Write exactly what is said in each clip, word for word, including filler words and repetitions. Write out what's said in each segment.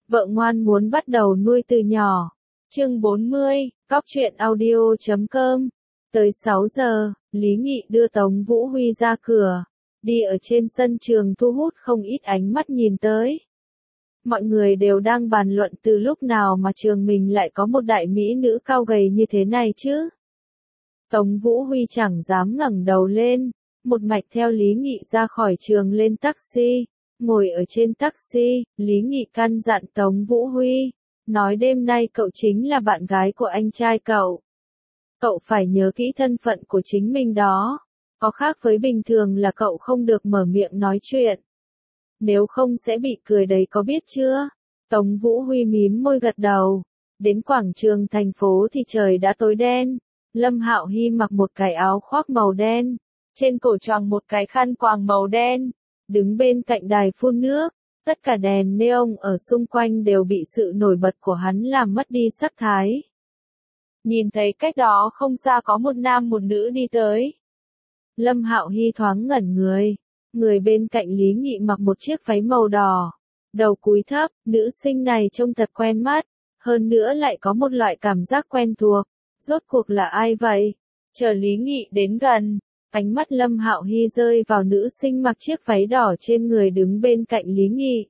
Vợ ngoan muốn bắt đầu nuôi từ nhỏ. Chương bốn mươi, Cóc truyện audio chấm com. Tới sáu giờ, Lý Nghị đưa Tống Vũ Huy ra cửa. Đi ở trên sân trường thu hút không ít ánh mắt nhìn tới. Mọi người đều đang bàn luận từ lúc nào mà trường mình lại có một đại mỹ nữ cao gầy như thế này chứ. Tống Vũ Huy chẳng dám ngẩng đầu lên, một mạch theo Lý Nghị ra khỏi trường lên taxi. Ngồi ở trên taxi, Lý Nghị căn dặn Tống Vũ Huy, nói đêm nay cậu chính là bạn gái của anh trai cậu. Cậu phải nhớ kỹ thân phận của chính mình đó, có khác với bình thường là cậu không được mở miệng nói chuyện. Nếu không sẽ bị cười đấy có biết chưa? Tống Vũ Huy mím môi gật đầu. Đến quảng trường thành phố thì trời đã tối đen. Lâm Hạo Hy mặc một cái áo khoác màu đen, trên cổ choàng một cái khăn quàng màu đen, đứng bên cạnh đài phun nước. Tất cả đèn neon ở xung quanh đều bị sự nổi bật của hắn làm mất đi sắc thái. Nhìn thấy cách đó không xa có một nam một nữ đi tới. Lâm Hạo Hy thoáng ngẩn người. Người bên cạnh Lý Nghị mặc một chiếc váy màu đỏ, đầu cúi thấp, nữ sinh này trông thật quen mắt, hơn nữa lại có một loại cảm giác quen thuộc. Rốt cuộc là ai vậy? Chờ Lý Nghị đến gần, ánh mắt Lâm Hạo Hy rơi vào nữ sinh mặc chiếc váy đỏ trên người đứng bên cạnh Lý Nghị.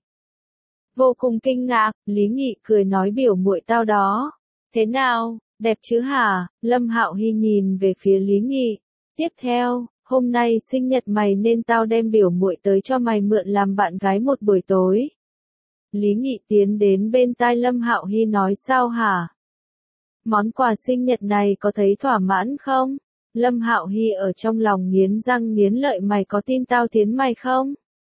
Vô cùng kinh ngạc, Lý Nghị cười nói biểu muội tao đó. Thế nào, đẹp chứ hả? Lâm Hạo Hy nhìn về phía Lý Nghị. Tiếp theo, hôm nay sinh nhật mày nên tao đem biểu muội tới cho mày mượn làm bạn gái một buổi tối. Lý Nghị tiến đến bên tai Lâm Hạo Hy nói sao hả? Món quà sinh nhật này có thấy thỏa mãn không? Lâm Hạo Hy ở trong lòng nghiến răng nghiến lợi mày có tin tao tiến mày không?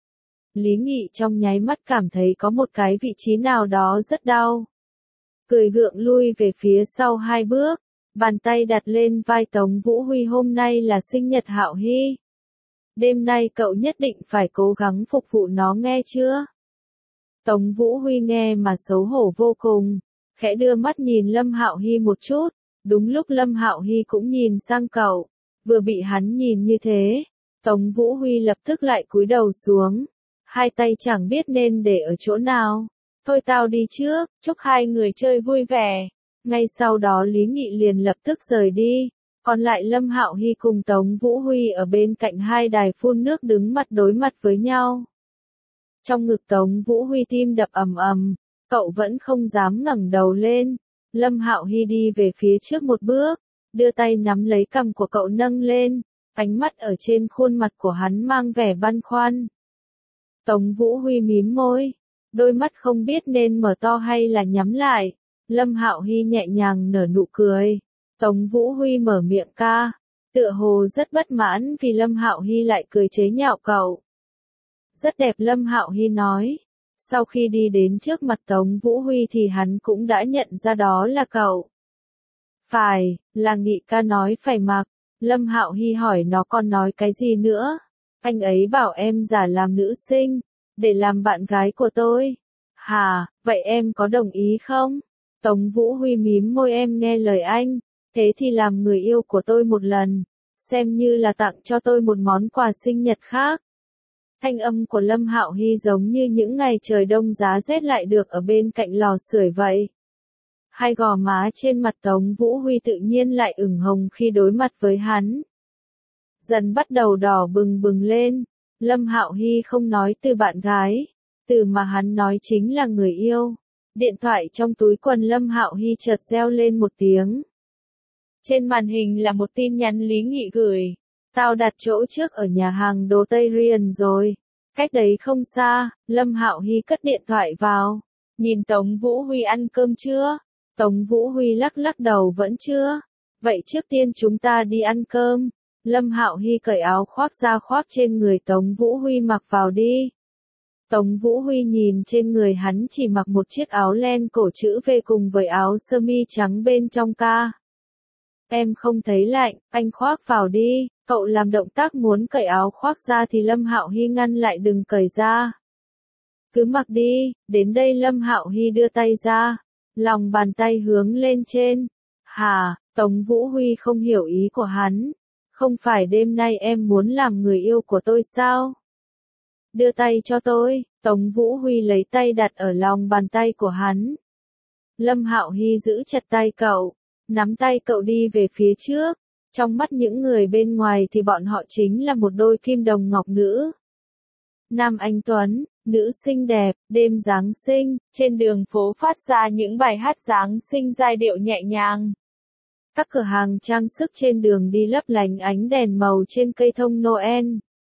Lý Nghị trong nháy mắt cảm thấy có một cái vị trí nào đó rất đau. Cười gượng lui về phía sau hai bước, bàn tay đặt lên vai Tống Vũ Huy hôm nay là sinh nhật Hạo Hy. Đêm nay cậu nhất định phải cố gắng phục vụ nó nghe chưa? Tống Vũ Huy nghe mà xấu hổ vô cùng. Khẽ đưa mắt nhìn Lâm Hạo Hy một chút, đúng lúc Lâm Hạo Hy cũng nhìn sang cậu, vừa bị hắn nhìn như thế, Tống Vũ Huy lập tức lại cúi đầu xuống, hai tay chẳng biết nên để ở chỗ nào. Thôi tao đi trước, chúc hai người chơi vui vẻ. Ngay sau đó Lý Nghị liền lập tức rời đi, còn lại Lâm Hạo Hy cùng Tống Vũ Huy ở bên cạnh hai đài phun nước đứng mặt đối mặt với nhau. Trong ngực Tống Vũ Huy tim đập ầm ầm. Cậu vẫn không dám ngẩng đầu lên. Lâm Hạo Hy đi về phía trước một bước, đưa tay nắm lấy cằm của cậu nâng lên, ánh mắt ở trên khuôn mặt của hắn mang vẻ băn khoăn. Tống Vũ Huy mím môi, đôi mắt không biết nên mở to hay là nhắm lại. Lâm Hạo Hy nhẹ nhàng nở nụ cười. Tống Vũ Huy mở miệng ca, tựa hồ rất bất mãn vì Lâm Hạo Hy lại cười chế nhạo cậu. Rất đẹp Lâm Hạo Hy nói. Sau khi đi đến trước mặt Tống Vũ Huy thì hắn cũng đã nhận ra đó là cậu. Phải, là Nghị ca nói phải mặc. Lâm Hạo Hy hỏi nó còn nói cái gì nữa. Anh ấy bảo em giả làm nữ sinh, để làm bạn gái của tôi. Hà, vậy em có đồng ý không? Tống Vũ Huy mím môi em nghe lời anh, thế thì làm người yêu của tôi một lần, xem như là tặng cho tôi một món quà sinh nhật khác. Thanh âm của Lâm Hạo Hy giống như những ngày trời đông giá rét lại được ở bên cạnh lò sưởi vậy. Hai gò má trên mặt Tống Vũ Huy tự nhiên lại ửng hồng khi đối mặt với hắn. Dần bắt đầu đỏ bừng bừng lên. Lâm Hạo Hy không nói từ bạn gái, từ mà hắn nói chính là người yêu. Điện thoại trong túi quần Lâm Hạo Hy chợt reo lên một tiếng. Trên màn hình là một tin nhắn Lý Nghị gửi. Tao đặt chỗ trước ở nhà hàng đồ Tây Riền rồi. Cách đấy không xa. Lâm Hạo Hy cất điện thoại vào. Nhìn Tống Vũ Huy ăn cơm chưa? Tống Vũ Huy lắc lắc đầu vẫn chưa. Vậy trước tiên chúng ta đi ăn cơm. Lâm Hạo Hy cởi áo khoác ra khoác trên người Tống Vũ Huy mặc vào đi. Tống Vũ Huy nhìn trên người hắn chỉ mặc một chiếc áo len cổ chữ V cùng với áo sơ mi trắng bên trong ca. Em không thấy lạnh, anh khoác vào đi. Cậu làm động tác muốn cởi áo khoác ra thì Lâm Hạo Hy ngăn lại đừng cởi ra. Cứ mặc đi. Đến đây Lâm Hạo Hy đưa tay ra, lòng bàn tay hướng lên trên. Hà, Tống Vũ Huy không hiểu ý của hắn. Không phải đêm nay em muốn làm người yêu của tôi sao? Đưa tay cho tôi. Tống Vũ Huy lấy tay đặt ở lòng bàn tay của hắn. Lâm Hạo Hy giữ chặt tay cậu, nắm tay cậu đi về phía trước. Trong mắt những người bên ngoài thì bọn họ chính là một đôi kim đồng ngọc nữ. Nam anh tuấn, nữ xinh đẹp, đêm Giáng sinh, trên đường phố phát ra những bài hát Giáng sinh giai điệu nhẹ nhàng. Các cửa hàng trang sức trên đường đi lấp lánh ánh đèn màu trên cây thông Noel.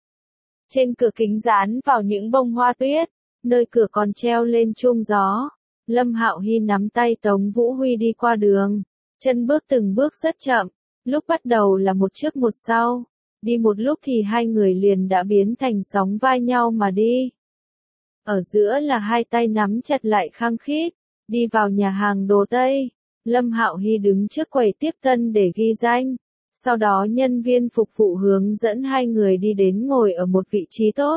Trên cửa kính dán vào những bông hoa tuyết, nơi cửa còn treo lên chuông gió. Lâm Hạo Hy nắm tay Tống Vũ Huy đi qua đường, chân bước từng bước rất chậm, lúc bắt đầu là một trước một sau, đi một lúc thì hai người liền đã biến thành sóng vai nhau mà đi. Ở giữa là hai tay nắm chặt lại khăng khít, đi vào nhà hàng đồ Tây. Lâm Hạo Hy đứng trước quầy tiếp tân để ghi danh, sau đó nhân viên phục vụ hướng dẫn hai người đi đến ngồi ở một vị trí tốt.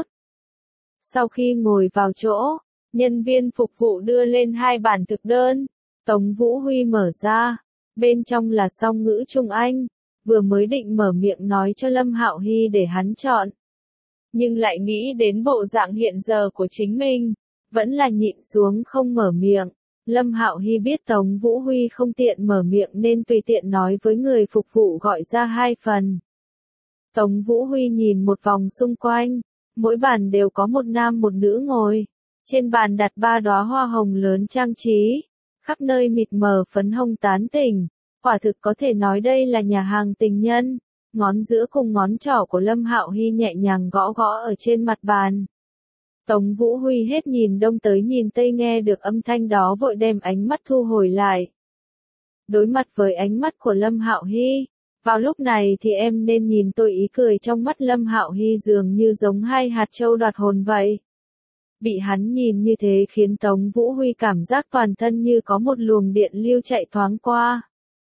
Sau khi ngồi vào chỗ, nhân viên phục vụ đưa lên hai bản thực đơn, Tống Vũ Huy mở ra, bên trong là song ngữ Trung Anh, vừa mới định mở miệng nói cho Lâm Hạo Hy để hắn chọn. Nhưng lại nghĩ đến bộ dạng hiện giờ của chính mình, vẫn là nhịn xuống không mở miệng. Lâm Hạo Hy biết Tống Vũ Huy không tiện mở miệng nên tùy tiện nói với người phục vụ gọi ra hai phần. Tống Vũ Huy nhìn một vòng xung quanh, mỗi bàn đều có một nam một nữ ngồi. Trên bàn đặt ba đóa hoa hồng lớn trang trí, khắp nơi mịt mờ phấn hồng tán tỉnh. Quả thực có thể nói đây là nhà hàng tình nhân. Ngón giữa cùng ngón trỏ của Lâm Hạo Hy nhẹ nhàng gõ gõ ở trên mặt bàn. Tống Vũ Huy hết nhìn đông tới nhìn tây, nghe được âm thanh đó vội đem ánh mắt thu hồi lại. Đối mặt với ánh mắt của Lâm Hạo Hy, vào lúc này thì em nên nhìn tôi, ý cười trong mắt Lâm Hạo Hy dường như giống hai hạt châu đoạt hồn vậy. Bị hắn nhìn như thế khiến Tống Vũ Huy cảm giác toàn thân như có một luồng điện lưu chạy thoáng qua.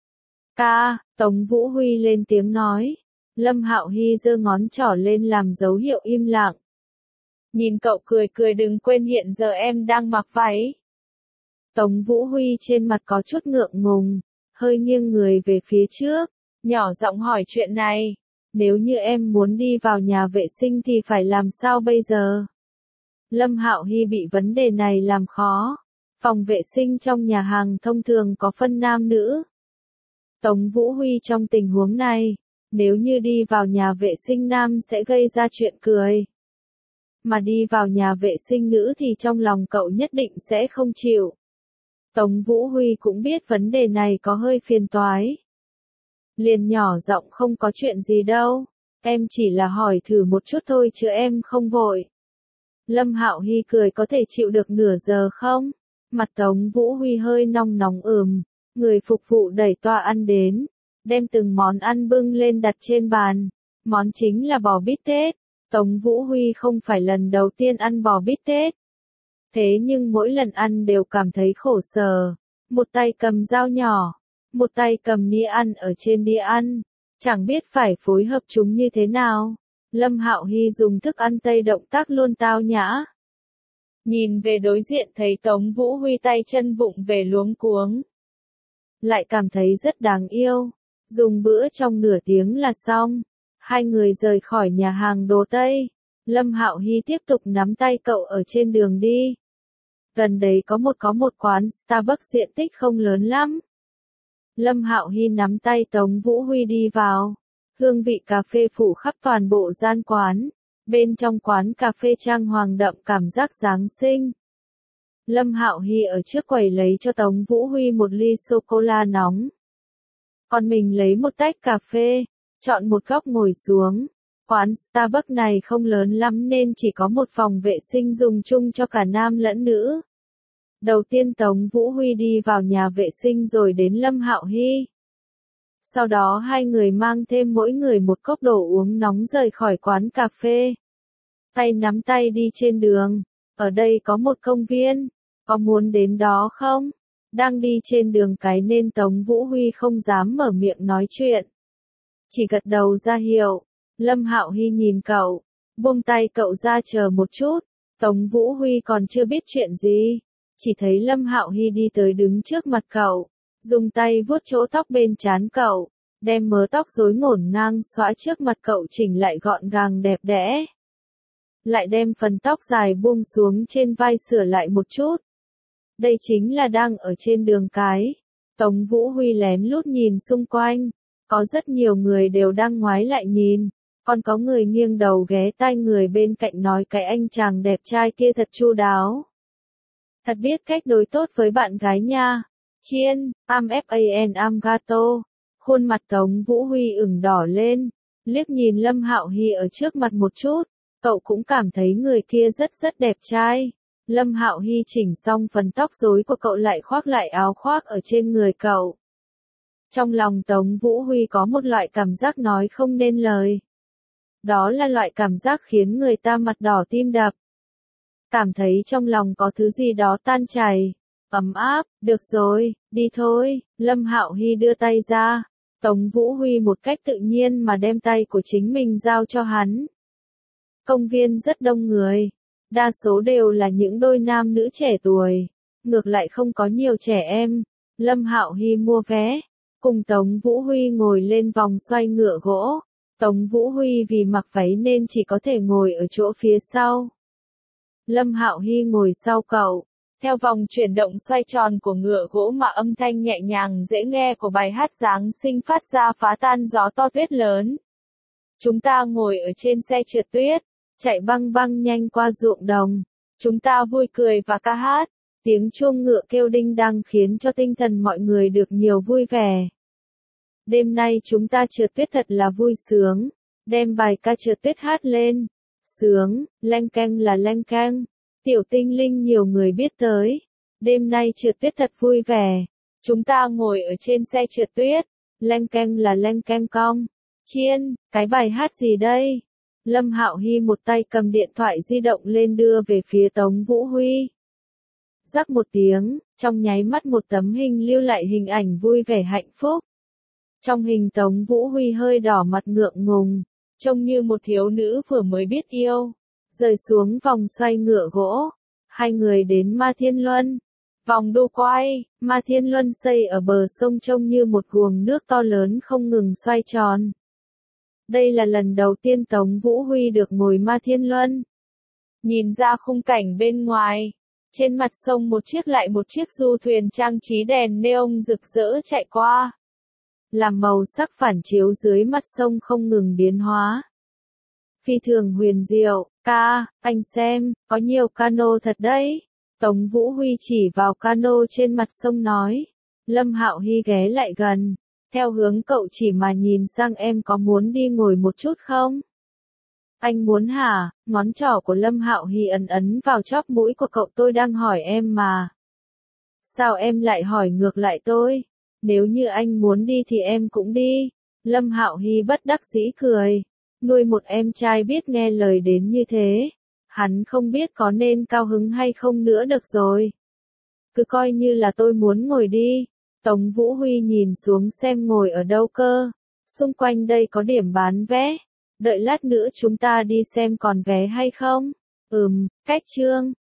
Ca, Tống Vũ Huy lên tiếng nói. Lâm Hạo Hy giơ ngón trỏ lên làm dấu hiệu im lặng. Nhìn cậu cười cười, đừng quên hiện giờ em đang mặc váy. Tống Vũ Huy trên mặt có chút ngượng ngùng, hơi nghiêng người về phía trước, nhỏ giọng hỏi chuyện này. Nếu như em muốn đi vào nhà vệ sinh thì phải làm sao bây giờ? Lâm Hạo Hy bị vấn đề này làm khó. Phòng vệ sinh trong nhà hàng thông thường có phân nam nữ. Tống Vũ Huy trong tình huống này, nếu như đi vào nhà vệ sinh nam sẽ gây ra chuyện cười. Mà đi vào nhà vệ sinh nữ thì trong lòng cậu nhất định sẽ không chịu. Tống Vũ Huy cũng biết vấn đề này có hơi phiền toái. Liền nhỏ giọng, không có chuyện gì đâu, em chỉ là hỏi thử một chút thôi chứ em không vội. Lâm Hạo Hy cười, có thể chịu được nửa giờ không? Mặt Tống Vũ Huy hơi nóng nóng ừm. Người phục vụ đẩy toa ăn đến, đem từng món ăn bưng lên đặt trên bàn. Món chính là bò bít tết. Tống Vũ Huy không phải lần đầu tiên ăn bò bít tết. Thế nhưng mỗi lần ăn đều cảm thấy khổ sở. Một tay cầm dao nhỏ, một tay cầm đĩa ăn ở trên đĩa ăn. Chẳng biết phải phối hợp chúng như thế nào. Lâm Hạo Hy dùng thức ăn Tây động tác luôn tao nhã. Nhìn về đối diện thấy Tống Vũ Huy tay chân vụng về luống cuống. Lại cảm thấy rất đáng yêu. Dùng bữa trong nửa tiếng là xong. Hai người rời khỏi nhà hàng đồ Tây. Lâm Hạo Hy tiếp tục nắm tay cậu ở trên đường đi. Gần đấy có một có một quán Starbucks diện tích không lớn lắm. Lâm Hạo Hy nắm tay Tống Vũ Huy đi vào. Hương vị cà phê phủ khắp toàn bộ gian quán. Bên trong quán cà phê trang hoàng đậm cảm giác Giáng sinh. Lâm Hạo Hy ở trước quầy lấy cho Tống Vũ Huy một ly sô-cô-la nóng. Còn mình lấy một tách cà phê, chọn một góc ngồi xuống. Quán Starbucks này không lớn lắm nên chỉ có một phòng vệ sinh dùng chung cho cả nam lẫn nữ. Đầu tiên Tống Vũ Huy đi vào nhà vệ sinh rồi đến Lâm Hạo Hy. Sau đó hai người mang thêm mỗi người một cốc đồ uống nóng rời khỏi quán cà phê. Tay nắm tay đi trên đường. Ở đây có một công viên. Có muốn đến đó không? Đang đi trên đường cái nên Tống Vũ Huy không dám mở miệng nói chuyện. Chỉ gật đầu ra hiệu. Lâm Hạo Hy nhìn cậu. Buông tay cậu ra, chờ một chút. Tống Vũ Huy còn chưa biết chuyện gì. Chỉ thấy Lâm Hạo Hy đi tới đứng trước mặt cậu. Dùng tay vuốt chỗ tóc bên trán cậu. Đem mớ tóc rối ngổn ngang xõa trước mặt cậu chỉnh lại gọn gàng đẹp đẽ. lại đem phần tóc dài buông xuống trên vai sửa lại một chút. Đây chính là đang ở trên đường cái. Tống Vũ Huy lén lút nhìn xung quanh, có rất nhiều người đều đang ngoái lại nhìn, còn có người nghiêng đầu ghé tai người bên cạnh nói cái anh chàng đẹp trai kia thật chu đáo. Thật biết cách đối tốt với bạn gái nha. Chiên, am fan am gato. Khuôn mặt Tống Vũ Huy ửng đỏ lên, liếc nhìn Lâm Hạo Hy ở trước mặt một chút, cậu cũng cảm thấy người kia rất rất đẹp trai. Lâm Hạo Hy chỉnh xong phần tóc rối của cậu lại khoác lại áo khoác ở trên người cậu. Trong lòng Tống Vũ Huy có một loại cảm giác nói không nên lời. Đó là loại cảm giác khiến người ta mặt đỏ tim đập. Cảm thấy trong lòng có thứ gì đó tan chảy, ấm áp, được rồi, đi thôi. Lâm Hạo Hy đưa tay ra, Tống Vũ Huy một cách tự nhiên mà đem tay của chính mình giao cho hắn. Công viên rất đông người, đa số đều là những đôi nam nữ trẻ tuổi, ngược lại không có nhiều trẻ em. Lâm Hạo Hy mua vé, cùng Tống Vũ Huy ngồi lên vòng xoay ngựa gỗ. Tống Vũ Huy vì mặc váy nên chỉ có thể ngồi ở chỗ phía sau. Lâm Hạo Hy ngồi sau cậu, theo vòng chuyển động xoay tròn của ngựa gỗ mà âm thanh nhẹ nhàng dễ nghe của bài hát Giáng sinh phát ra phá tan gió to tuyết lớn. Chúng ta ngồi ở trên xe trượt tuyết, chạy băng băng nhanh qua ruộng đồng. Chúng ta vui cười và ca hát, tiếng chuông ngựa kêu đinh đăng khiến cho tinh thần mọi người được nhiều vui vẻ. Đêm nay chúng ta trượt tuyết thật là vui sướng, đem bài ca trượt tuyết hát lên. Sướng, leng keng là leng keng. Tiểu tinh linh nhiều người biết tới. Đêm nay trượt tuyết thật vui vẻ. Chúng ta ngồi ở trên xe trượt tuyết. Leng keng là leng keng cong. Chiên, cái bài hát gì đây? Lâm Hạo Hy một tay cầm điện thoại di động lên đưa về phía Tống Vũ Huy. Rắc một tiếng, trong nháy mắt một tấm hình lưu lại hình ảnh vui vẻ hạnh phúc. Trong hình Tống Vũ Huy hơi đỏ mặt ngượng ngùng, trông như một thiếu nữ vừa mới biết yêu. Rời xuống vòng xoay ngựa gỗ, hai người đến Ma Thiên Luân. Vòng đu quay, Ma Thiên Luân xây ở bờ sông trông như một guồng nước to lớn không ngừng xoay tròn. Đây là lần đầu tiên Tống Vũ Huy được ngồi Ma Thiên Luân. Nhìn ra khung cảnh bên ngoài, trên mặt sông một chiếc lại một chiếc du thuyền trang trí đèn neon rực rỡ chạy qua, làm màu sắc phản chiếu dưới mặt sông không ngừng biến hóa. Phi thường huyền diệu. Ca, anh xem, có nhiều cano thật đấy. Tống Vũ Huy chỉ vào cano trên mặt sông nói. Lâm Hạo Hy ghé lại gần, theo hướng cậu chỉ mà nhìn sang em có muốn đi ngồi một chút không? Anh muốn hả? Ngón trỏ của Lâm Hạo Hy ấn ấn vào chóp mũi của cậu. Tôi đang hỏi em mà. Sao em lại hỏi ngược lại tôi? Nếu như anh muốn đi thì em cũng đi. Lâm Hạo Hy bất đắc dĩ cười. Nuôi một em trai biết nghe lời đến như thế, hắn không biết có nên cao hứng hay không nữa được rồi. Cứ coi như là tôi muốn ngồi đi. Tống Vũ Huy nhìn xuống xem ngồi ở đâu cơ. Xung quanh đây có điểm bán vé. Đợi lát nữa chúng ta đi xem còn vé hay không? Ừm, cách chương.